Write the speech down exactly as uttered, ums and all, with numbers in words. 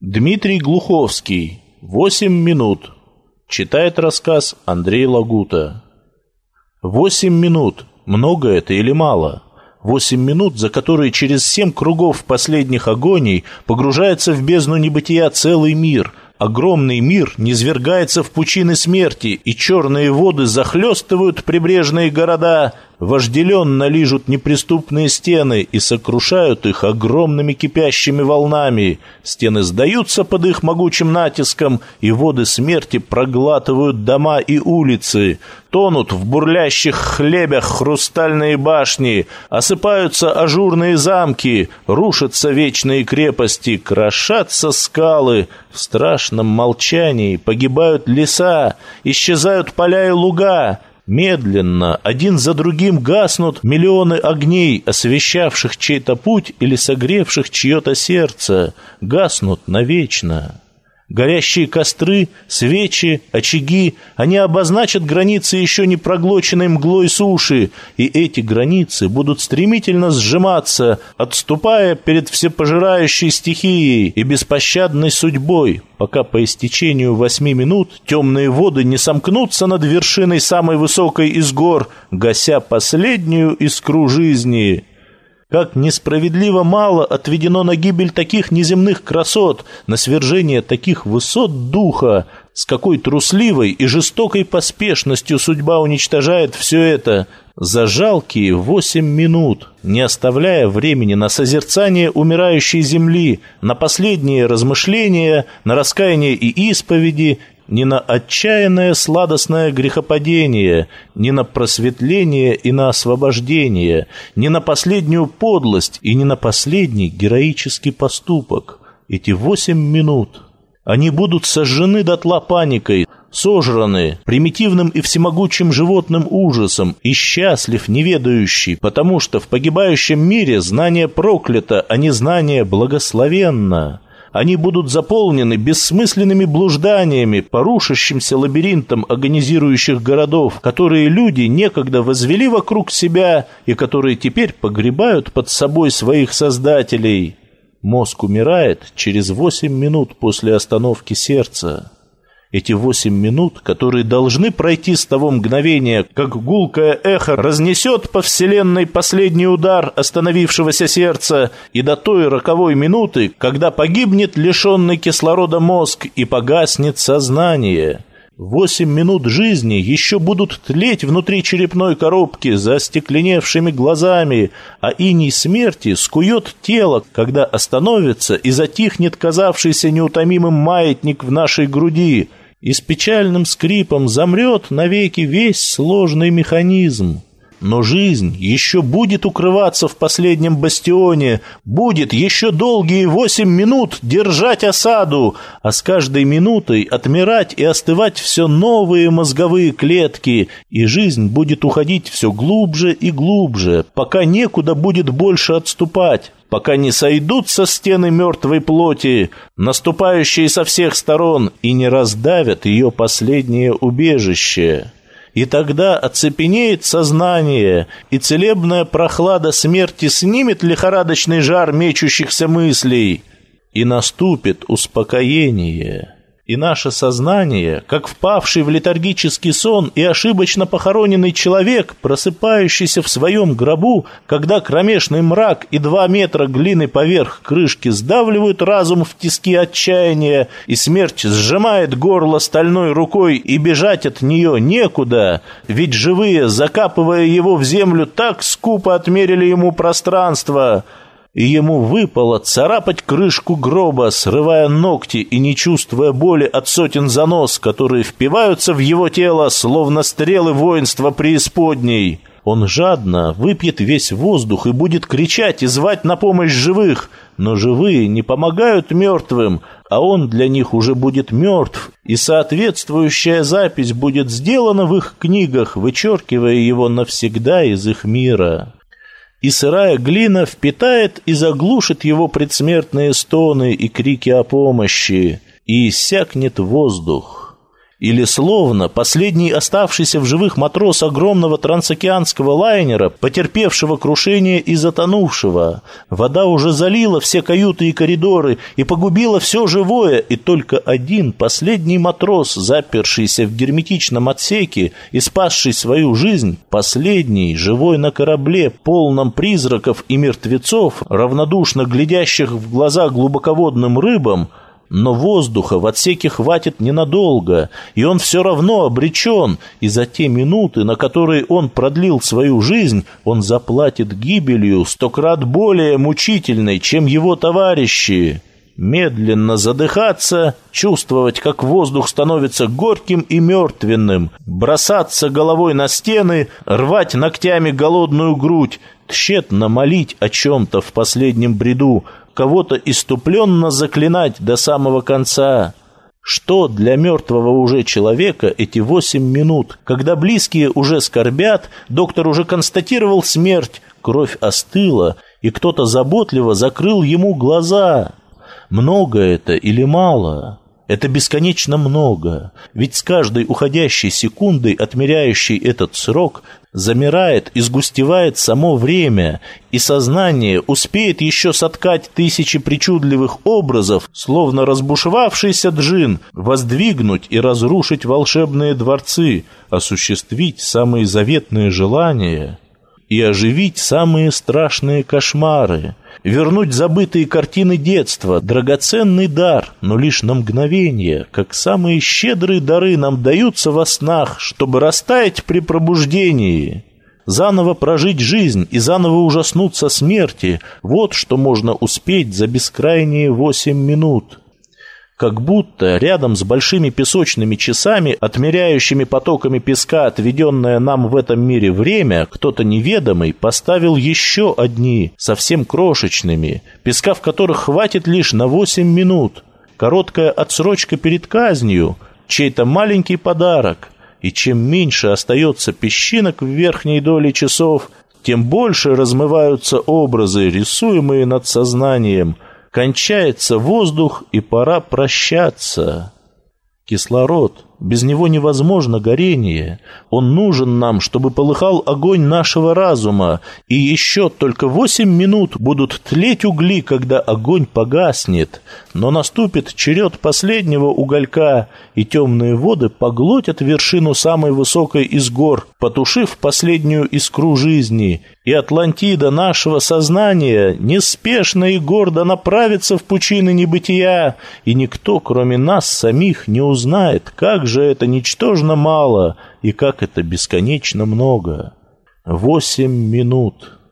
Дмитрий Глуховский. Восемь минут. Читает рассказ Андрей Лагута. Восемь минут. Много это или мало? Восемь минут, за которые через семь кругов последних агоний погружается в бездну небытия целый мир. Огромный мир низвергается в пучины смерти, и черные воды захлестывают прибрежные города, вожделенно лижут неприступные стены и сокрушают их огромными кипящими волнами. Стены сдаются под их могучим натиском, и воды смерти проглатывают дома и улицы. Тонут в бурлящих хлебях хрустальные башни, осыпаются ажурные замки, рушатся вечные крепости, крошатся скалы. В страшном молчании погибают леса, исчезают поля и луга. Медленно, один за другим гаснут миллионы огней, освещавших чей-то путь или согревших чье-то сердце. Гаснут навечно. Горящие костры, свечи, очаги, они обозначат границы еще не проглоченной мглой суши, и эти границы будут стремительно сжиматься, отступая перед всепожирающей стихией и беспощадной судьбой, пока по истечению восьми минут темные воды не сомкнутся над вершиной самой высокой из гор, гася последнюю искру жизни. Как несправедливо мало отведено на гибель таких неземных красот, на свержение таких высот духа, с какой трусливой и жестокой поспешностью судьба уничтожает все это за жалкие восемь минут, не оставляя времени на созерцание умирающей земли, на последние размышления, на раскаяние и исповеди, ни на отчаянное сладостное грехопадение, ни на просветление и на освобождение, ни на последнюю подлость и ни на последний героический поступок. Эти восемь минут, они будут сожжены дотла паникой, сожраны примитивным и всемогучим животным ужасом, и счастлив неведающий, потому что в погибающем мире знание проклято, а не знание благословенно. Они будут заполнены бессмысленными блужданиями, порушащимся лабиринтом агонизирующих городов, которые люди некогда возвели вокруг себя и которые теперь погребают под собой своих создателей. Мозг умирает через восемь минут после остановки сердца. Эти восемь минут, которые должны пройти с того мгновения, как гулкое эхо разнесет по вселенной последний удар остановившегося сердца, и до той роковой минуты, когда погибнет лишенный кислорода мозг и погаснет сознание. Восемь минут жизни еще будут тлеть внутри черепной коробки за остекленевшими глазами, а иней смерти скует тело, когда остановится и затихнет казавшийся неутомимым маятник в нашей груди, и с печальным скрипом замрет навеки весь сложный механизм. Но жизнь еще будет укрываться в последнем бастионе, будет еще долгие восемь минут держать осаду, а с каждой минутой отмирать и остывать все новые мозговые клетки, и жизнь будет уходить все глубже и глубже, пока некуда будет больше отступать, пока не сойдутся стены мертвой плоти, наступающие со всех сторон, и не раздавят ее последнее убежище. И тогда оцепенеет сознание, и целебная прохлада смерти снимет лихорадочный жар мечущихся мыслей, и наступит успокоение. И наше сознание, как впавший в летаргический сон и ошибочно похороненный человек, просыпающийся в своем гробу, когда кромешный мрак и два метра глины поверх крышки сдавливают разум в тиски отчаяния, и смерть сжимает горло стальной рукой, и бежать от нее некуда, ведь живые, закапывая его в землю, так скупо отмерили ему пространство, и ему выпало царапать крышку гроба, срывая ногти и не чувствуя боли от сотен занос, которые впиваются в его тело, словно стрелы воинства преисподней. Он жадно выпьет весь воздух и будет кричать и звать на помощь живых, но живые не помогают мертвым, а он для них уже будет мертв, и соответствующая запись будет сделана в их книгах, вычеркивая его навсегда из их мира. И сырая глина впитает и заглушит его предсмертные стоны и крики о помощи, и иссякнет воздух. Или словно последний оставшийся в живых матрос огромного трансокеанского лайнера, потерпевшего крушение и затонувшего. Вода уже залила все каюты и коридоры и погубила все живое, и только один последний матрос, запершийся в герметичном отсеке и спасший свою жизнь, последний, живой на корабле, полном призраков и мертвецов, равнодушно глядящих в глаза глубоководным рыбам. Но воздуха в отсеке хватит ненадолго, и он все равно обречен, и за те минуты, на которые он продлил свою жизнь, он заплатит гибелью стократ более мучительной, чем его товарищи. Медленно задыхаться, чувствовать, как воздух становится горьким и мертвенным, бросаться головой на стены, рвать ногтями голодную грудь, тщетно молить о чем-то в последнем бреду, кого-то иступленно заклинать до самого конца. Что для мертвого уже человека эти восемь минут, когда близкие уже скорбят, доктор уже констатировал смерть, кровь остыла, и кто-то заботливо закрыл ему глаза? Много это или мало? Это бесконечно много, ведь с каждой уходящей секундой, отмеряющей этот срок, замирает и сгустевает само время, и сознание успеет еще соткать тысячи причудливых образов, словно разбушевавшийся джин, воздвигнуть и разрушить волшебные дворцы, осуществить самые заветные желания и оживить самые страшные кошмары, вернуть забытые картины детства, драгоценный дар, но лишь на мгновение, как самые щедрые дары нам даются во снах, чтобы растаять при пробуждении. Заново прожить жизнь и заново ужаснуться смерти – вот что можно успеть за бескрайние восемь минут. Как будто рядом с большими песочными часами, отмеряющими потоками песка отведенное нам в этом мире время, кто-то неведомый поставил еще одни, совсем крошечными, песка в которых хватит лишь на восемь минут. Короткая отсрочка перед казнью, чей-то маленький подарок. И чем меньше остается песчинок в верхней доле часов, тем больше размываются образы, рисуемые над сознанием. Кончается воздух, и пора прощаться. Кислород. Без него невозможно горение. Он нужен нам, чтобы полыхал огонь нашего разума. И еще только восемь минут будут тлеть угли, когда огонь погаснет. Но наступит черед последнего уголька, и темные воды поглотят вершину самой высокой из гор, потушив последнюю искру жизни. И Атлантида нашего сознания неспешно и гордо направится в пучины небытия, и никто, кроме нас самих, не узнает, как же это ничтожно мало и как это бесконечно много. Восемь минут.